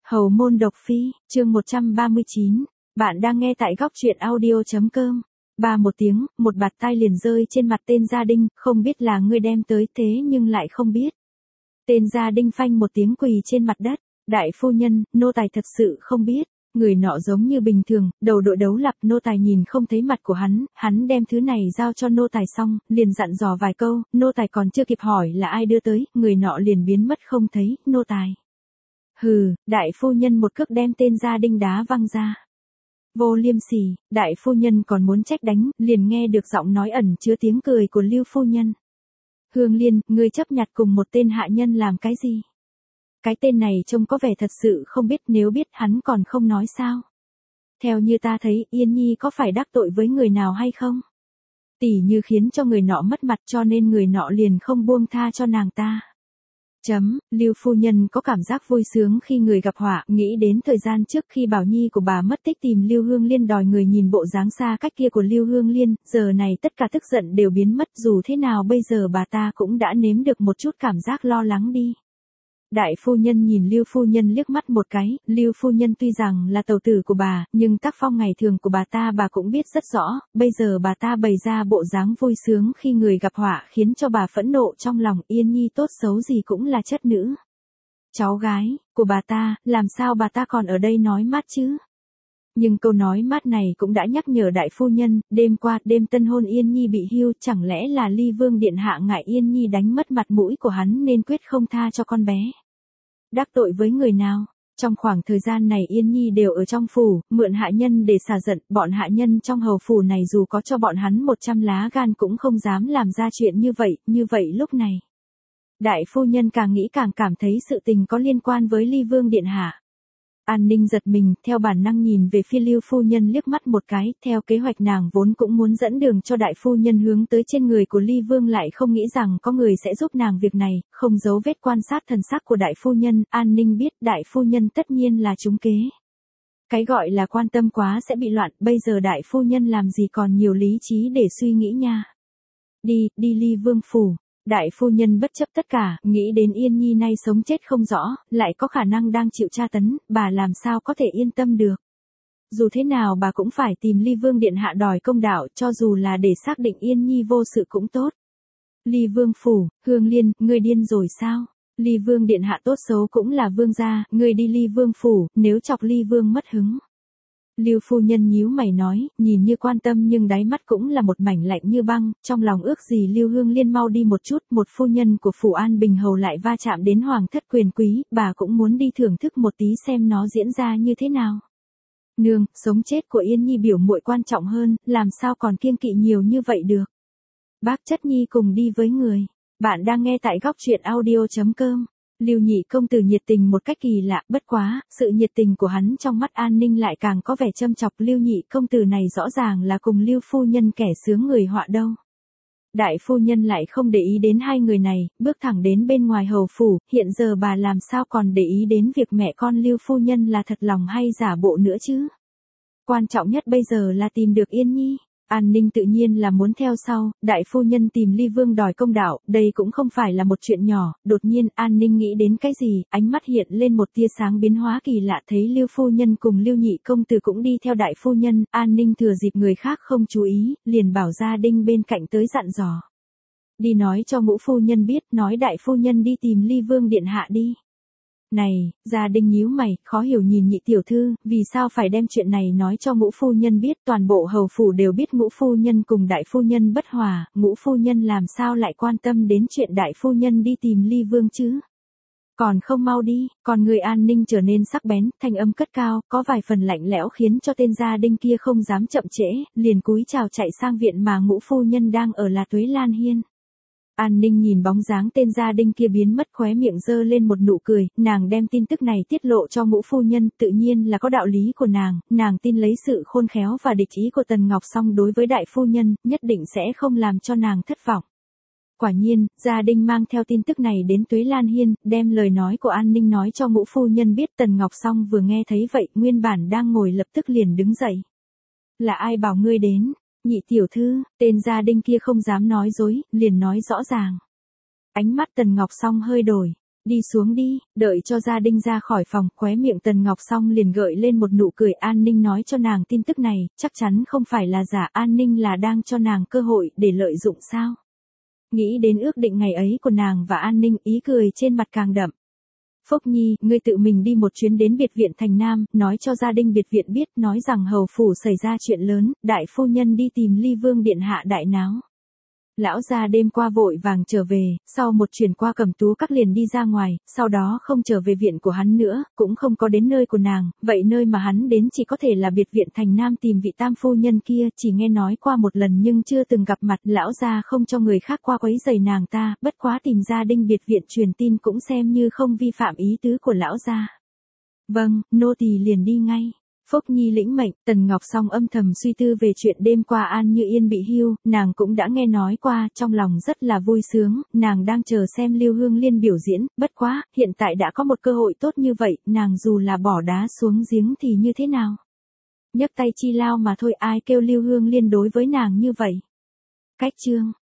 Hầu môn độc phi, chương 139. Bạn đang nghe tại góc truyện audio.com. Ba một tiếng, một bạt tai liền rơi trên mặt tên gia đình, không biết là ngươi đem tới thế nhưng lại không biết. Tên gia đình phanh một tiếng quỳ trên mặt đất. Đại phu nhân, nô tài thật sự không biết. Người nọ giống như bình thường, đầu đội đấu lặp, nô tài nhìn không thấy mặt của hắn đem thứ này giao cho nô tài xong, liền dặn dò vài câu, nô tài còn chưa kịp hỏi là ai đưa tới, người nọ liền biến mất không thấy, nô tài. Hừ, đại phu nhân một cước đem tên gia đình đá văng ra. Vô liêm sỉ, đại phu nhân còn muốn trách đánh, liền nghe được giọng nói ẩn chứa tiếng cười của Lưu phu nhân. Hương Liên, ngươi chấp nhặt cùng một tên hạ nhân làm cái gì? Cái tên này trông có vẻ thật sự không biết, nếu biết hắn còn không nói sao. Theo như ta thấy, Yên Nhi có phải đắc tội với người nào hay không? Tỉ như khiến cho người nọ mất mặt cho nên người nọ liền không buông tha cho nàng ta. Lưu phu nhân có cảm giác vui sướng khi người gặp họa, nghĩ đến thời gian trước khi Bảo Nhi của bà mất tích tìm Lưu Hương Liên đòi người nhìn bộ dáng xa cách kia của Lưu Hương Liên, giờ này tất cả tức giận đều biến mất, dù thế nào bây giờ bà ta cũng đã nếm được một chút cảm giác lo lắng đi. Đại phu nhân nhìn Lưu phu nhân liếc mắt một cái, Lưu phu nhân tuy rằng là tẩu tử của bà, nhưng tác phong ngày thường của bà cũng biết rất rõ, bây giờ bà ta bày ra bộ dáng vui sướng khi người gặp họa khiến cho bà phẫn nộ trong lòng. Yên Nhi tốt xấu gì cũng là chất nữ. Cháu gái của bà ta, làm sao bà ta còn ở đây nói mát chứ? Nhưng câu nói mát này cũng đã nhắc nhở đại phu nhân, đêm qua, đêm tân hôn Yên Nhi bị hưu, chẳng lẽ là Ly Vương điện hạ ngại Yên Nhi đánh mất mặt mũi của hắn nên quyết không tha cho con bé. Đắc tội với người nào? Trong khoảng thời gian này Yên Nhi đều ở trong phủ, mượn hạ nhân để xả giận, bọn hạ nhân trong hầu phủ này dù có cho bọn hắn 100 lá gan cũng không dám làm ra chuyện như vậy lúc này. Đại phu nhân càng nghĩ càng cảm thấy sự tình có liên quan với Ly Vương điện hạ. An Ninh giật mình, theo bản năng nhìn về phía Lưu phu nhân liếc mắt một cái, theo kế hoạch nàng vốn cũng muốn dẫn đường cho đại phu nhân hướng tới trên người của Ly Vương, lại không nghĩ rằng có người sẽ giúp nàng việc này, không giấu vết quan sát thần sắc của đại phu nhân, An Ninh biết đại phu nhân tất nhiên là trúng kế. Cái gọi là quan tâm quá sẽ bị loạn, bây giờ đại phu nhân làm gì còn nhiều lý trí để suy nghĩ nha. Đi Ly Vương phủ. Đại phu nhân bất chấp tất cả, nghĩ đến Yên Nhi nay sống chết không rõ, lại có khả năng đang chịu tra tấn, bà làm sao có thể yên tâm được. Dù thế nào bà cũng phải tìm Ly Vương điện hạ đòi công đạo, cho dù là để xác định Yên Nhi vô sự cũng tốt. Ly Vương phủ, Hương Liên, ngươi điên rồi sao? Ly Vương điện hạ tốt xấu cũng là vương gia, ngươi đi Ly Vương phủ, nếu chọc Ly Vương mất hứng. Lưu phu nhân nhíu mày nói, nhìn như quan tâm nhưng đáy mắt cũng là một mảnh lạnh như băng, trong lòng ước gì Lưu Hương Liên mau đi một chút, một phu nhân của phủ An Bình Hầu lại va chạm đến hoàng thất quyền quý, bà cũng muốn đi thưởng thức một tí xem nó diễn ra như thế nào. Nương, sống chết của Yên Nhi biểu muội quan trọng hơn, làm sao còn kiêng kỵ nhiều như vậy được. Bác chất nhi cùng đi với người. Bạn đang nghe tại góc truyện audio.com. Lưu nhị công tử nhiệt tình một cách kỳ lạ, bất quá, sự nhiệt tình của hắn trong mắt An Ninh lại càng có vẻ châm chọc. Lưu nhị công tử này rõ ràng là cùng Lưu phu nhân kẻ sướng người họa đâu. Đại phu nhân lại không để ý đến hai người này, bước thẳng đến bên ngoài hầu phủ, hiện giờ bà làm sao còn để ý đến việc mẹ con Lưu phu nhân là thật lòng hay giả bộ nữa chứ. Quan trọng nhất bây giờ là tìm được Yên Nhi. An Ninh tự nhiên là muốn theo sau, đại phu nhân tìm Ly Vương đòi công đạo, đây cũng không phải là một chuyện nhỏ, đột nhiên An Ninh nghĩ đến cái gì, ánh mắt hiện lên một tia sáng biến hóa kỳ lạ, thấy Lưu phu nhân cùng Lưu nhị công tử cũng đi theo đại phu nhân, An Ninh thừa dịp người khác không chú ý, liền bảo gia đình bên cạnh tới dặn dò. Đi nói cho ngũ phu nhân biết, nói đại phu nhân đi tìm Ly Vương điện hạ đi. Này, gia đình nhíu mày, khó hiểu nhìn nhị tiểu thư, vì sao phải đem chuyện này nói cho ngũ phu nhân biết, toàn bộ hầu phủ đều biết ngũ phu nhân cùng đại phu nhân bất hòa, ngũ phu nhân làm sao lại quan tâm đến chuyện đại phu nhân đi tìm Ly Vương chứ? Còn không mau đi, còn người An Ninh trở nên sắc bén, thanh âm cất cao, có vài phần lạnh lẽo khiến cho tên gia đình kia không dám chậm trễ, liền cúi chào chạy sang viện mà ngũ phu nhân đang ở là Tuế Lan Hiên. An Ninh nhìn bóng dáng tên gia đình kia biến mất, khóe miệng giơ lên một nụ cười, nàng đem tin tức này tiết lộ cho ngũ phu nhân, tự nhiên là có đạo lý của nàng tin lấy sự khôn khéo và địch ý của Tần Ngọc Song đối với đại phu nhân, nhất định sẽ không làm cho nàng thất vọng. Quả nhiên, gia đình mang theo tin tức này đến Tuế Lan Hiên, đem lời nói của An Ninh nói cho ngũ phu nhân biết. Tần Ngọc Song vừa nghe thấy vậy, nguyên bản đang ngồi lập tức liền đứng dậy. Là ai bảo ngươi đến? Nhị tiểu thư, tên gia đình kia không dám nói dối, liền nói rõ ràng. Ánh mắt Tần Ngọc Song hơi đổi. Đi xuống đi, đợi cho gia đình ra khỏi phòng, khóe miệng Tần Ngọc Song liền gợi lên một nụ cười. An Ninh nói cho nàng tin tức này, chắc chắn không phải là giả. An Ninh là đang cho nàng cơ hội để lợi dụng sao? Nghĩ đến ước định ngày ấy của nàng và An Ninh, ý cười trên mặt càng đậm. Phúc Nhi, ngươi tự mình đi một chuyến đến biệt viện thành Nam, nói cho gia đình biệt viện biết, nói rằng hầu phủ xảy ra chuyện lớn, đại phu nhân đi tìm Ly Vương điện hạ đại náo. Lão gia đêm qua vội vàng trở về, sau một chuyển qua Cẩm Tú Các liền đi ra ngoài, sau đó không trở về viện của hắn nữa, cũng không có đến nơi của nàng, vậy nơi mà hắn đến chỉ có thể là biệt viện thành Nam tìm vị tam phu nhân kia, chỉ nghe nói qua một lần nhưng chưa từng gặp mặt. Lão gia không cho người khác qua quấy rầy nàng ta, bất quá tìm gia đình biệt viện truyền tin cũng xem như không vi phạm ý tứ của lão gia. Vâng, nô tỳ liền đi ngay. Phúc Nhi lĩnh mệnh. Tần Ngọc Song âm thầm suy tư về chuyện đêm qua An Như Yên bị hưu, nàng cũng đã nghe nói qua, trong lòng rất là vui sướng, nàng đang chờ xem Lưu Hương Liên biểu diễn, bất quá, hiện tại đã có một cơ hội tốt như vậy, nàng dù là bỏ đá xuống giếng thì như thế nào? Nhấc tay chi lao mà thôi, ai kêu Lưu Hương Liên đối với nàng như vậy? Cách chương